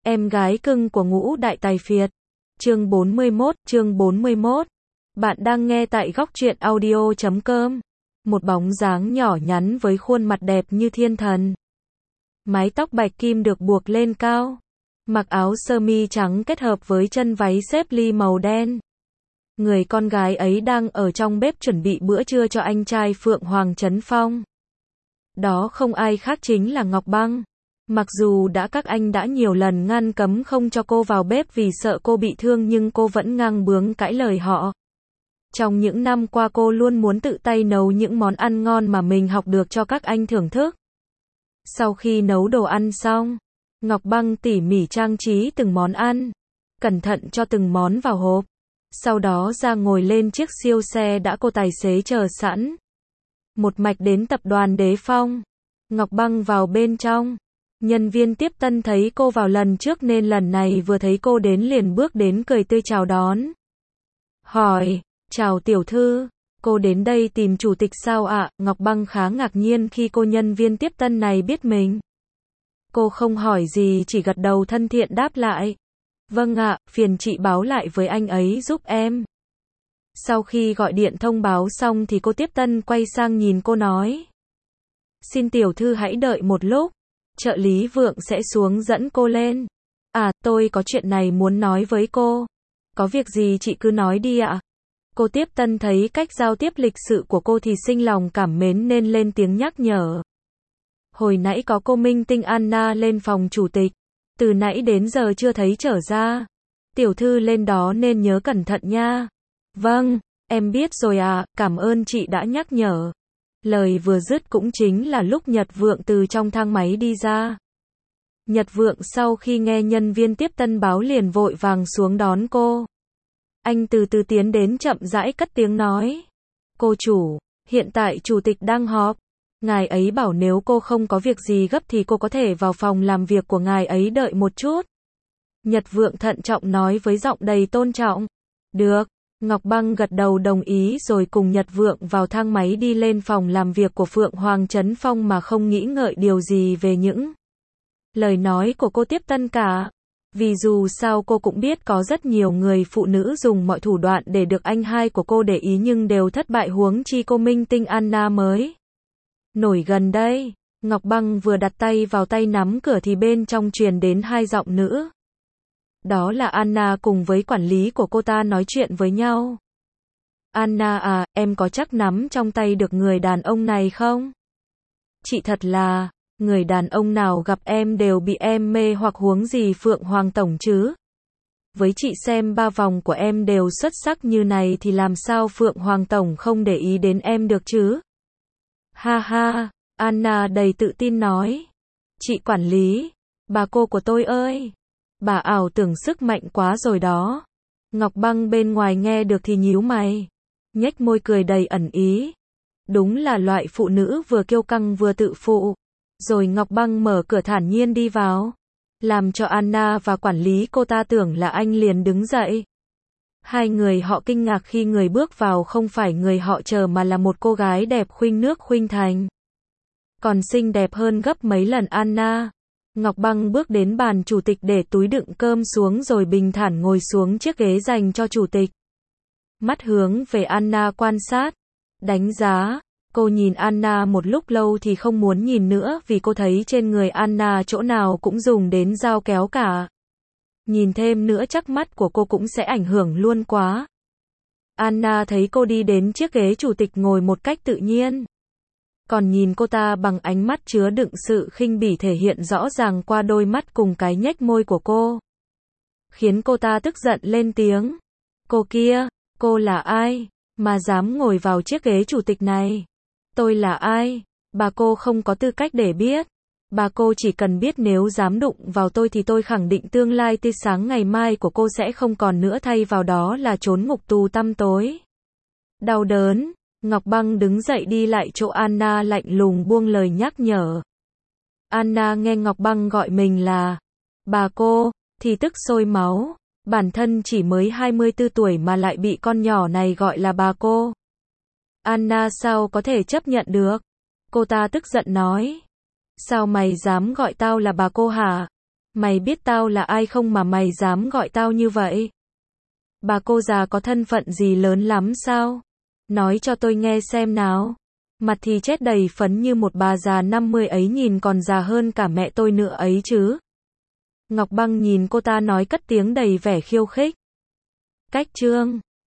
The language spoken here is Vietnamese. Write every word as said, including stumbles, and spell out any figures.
Em gái cưng của Ngũ Đại Tài Phiệt. Chương bốn mươi mốt, chương bốn mươi mốt. Bạn đang nghe tại góc truyện audio chấm com. Một bóng dáng nhỏ nhắn với khuôn mặt đẹp như thiên thần. Mái tóc bạch kim được buộc lên cao. Mặc áo sơ mi trắng kết hợp với chân váy xếp ly màu đen. Người con gái ấy đang ở trong bếp chuẩn bị bữa trưa cho anh trai Phượng Hoàng Trấn Phong. Đó không ai khác chính là Ngọc Băng. Mặc dù đã các anh đã nhiều lần ngăn cấm không cho cô vào bếp vì sợ cô bị thương nhưng cô vẫn ngang bướng cãi lời họ. Trong những năm qua cô luôn muốn tự tay nấu những món ăn ngon mà mình học được cho các anh thưởng thức. Sau khi nấu đồ ăn xong, Ngọc Băng tỉ mỉ trang trí từng món ăn, cẩn thận cho từng món vào hộp. Sau đó ra ngồi lên chiếc siêu xe đã cô tài xế chờ sẵn. Một mạch đến tập đoàn Đế Phong. Ngọc Băng vào bên trong. Nhân viên tiếp tân thấy cô vào lần trước nên lần này vừa thấy cô đến liền bước đến cười tươi chào đón. Hỏi, chào tiểu thư, cô đến đây tìm chủ tịch sao ạ? Ngọc Băng khá ngạc nhiên khi cô nhân viên tiếp tân này biết mình. Cô không hỏi gì chỉ gật đầu thân thiện đáp lại. Vâng ạ, phiền chị báo lại với anh ấy giúp em. Sau khi gọi điện thông báo xong thì cô tiếp tân quay sang nhìn cô nói. Xin tiểu thư hãy đợi một lúc. Trợ lý Vượng sẽ xuống dẫn cô lên. À, tôi có chuyện này muốn nói với cô. Có việc gì chị cứ nói đi ạ. Cô tiếp tân thấy cách giao tiếp lịch sự của cô thì sinh lòng cảm mến nên lên tiếng nhắc nhở. Hồi nãy có cô minh tinh Anna lên phòng chủ tịch. Từ nãy đến giờ chưa thấy trở ra. Tiểu thư lên đó nên nhớ cẩn thận nha. Vâng, em biết rồi à, cảm ơn chị đã nhắc nhở. Lời vừa dứt cũng chính là lúc Nhật Vượng từ trong thang máy đi ra. Nhật Vượng sau khi nghe nhân viên tiếp tân báo liền vội vàng xuống đón cô. Anh từ từ tiến đến chậm rãi cất tiếng nói. Cô chủ, hiện tại chủ tịch đang họp. Ngài ấy bảo nếu cô không có việc gì gấp thì cô có thể vào phòng làm việc của ngài ấy đợi một chút. Nhật Vượng thận trọng nói với giọng đầy tôn trọng. Được. Ngọc Băng gật đầu đồng ý rồi cùng Nhật Vượng vào thang máy đi lên phòng làm việc của Phượng Hoàng Trấn Phong mà không nghĩ ngợi điều gì về những lời nói của cô tiếp tân cả. Vì dù sao cô cũng biết có rất nhiều người phụ nữ dùng mọi thủ đoạn để được anh hai của cô để ý nhưng đều thất bại huống chi cô minh tinh Anna mới nổi gần đây. Ngọc Băng vừa đặt tay vào tay nắm cửa thì bên trong truyền đến hai giọng nữ. Đó là Anna cùng với quản lý của cô ta nói chuyện với nhau. Anna à, em có chắc nắm trong tay được người đàn ông này không? Chị thật là, người đàn ông nào gặp em đều bị em mê hoặc huống gì Phượng Hoàng Tổng chứ? Với chị xem ba vòng của em đều xuất sắc như này thì làm sao Phượng Hoàng Tổng không để ý đến em được chứ? Ha ha, Anna đầy tự tin nói. Chị quản lý, bà cô của tôi ơi. Bà ảo tưởng sức mạnh quá rồi đó. Ngọc Băng bên ngoài nghe được thì nhíu mày. Nhếch môi cười đầy ẩn ý. Đúng là loại phụ nữ vừa kiêu căng vừa tự phụ. Rồi Ngọc Băng mở cửa thản nhiên đi vào. Làm cho Anna và quản lý cô ta tưởng là anh liền đứng dậy. Hai người họ kinh ngạc khi người bước vào không phải người họ chờ mà là một cô gái đẹp khuynh nước khuynh thành. Còn xinh đẹp hơn gấp mấy lần Anna. Ngọc Băng bước đến bàn chủ tịch để túi đựng cơm xuống rồi bình thản ngồi xuống chiếc ghế dành cho chủ tịch. Mắt hướng về Anna quan sát, đánh giá. Cô nhìn Anna một lúc lâu thì không muốn nhìn nữa vì cô thấy trên người Anna chỗ nào cũng dùng đến dao kéo cả. Nhìn thêm nữa chắc mắt của cô cũng sẽ ảnh hưởng luôn quá. Anna thấy cô đi đến chiếc ghế chủ tịch ngồi một cách tự nhiên. Còn nhìn cô ta bằng ánh mắt chứa đựng sự khinh bỉ thể hiện rõ ràng qua đôi mắt cùng cái nhếch môi của cô. Khiến cô ta tức giận lên tiếng. Cô kia, cô là ai, mà dám ngồi vào chiếc ghế chủ tịch này? Tôi là ai? Bà cô không có tư cách để biết. Bà cô chỉ cần biết nếu dám đụng vào tôi thì tôi khẳng định tương lai tươi sáng ngày mai của cô sẽ không còn nữa thay vào đó là trốn ngục tù tăm tối. Đau đớn. Ngọc Băng đứng dậy đi lại chỗ Anna lạnh lùng buông lời nhắc nhở. Anna nghe Ngọc Băng gọi mình là bà cô, thì tức sôi máu. Bản thân chỉ mới hai mươi tư tuổi mà lại bị con nhỏ này gọi là bà cô. Anna sao có thể chấp nhận được? Cô ta tức giận nói. Sao mày dám gọi tao là bà cô hả? Mày biết tao là ai không mà mày dám gọi tao như vậy? Bà cô già có thân phận gì lớn lắm sao? Nói cho tôi nghe xem nào. Mặt thì chết đầy phấn như một bà già năm mươi ấy, nhìn còn già hơn cả mẹ tôi nữa ấy chứ. Ngọc Băng nhìn cô ta nói cất tiếng đầy vẻ khiêu khích. Cách Trương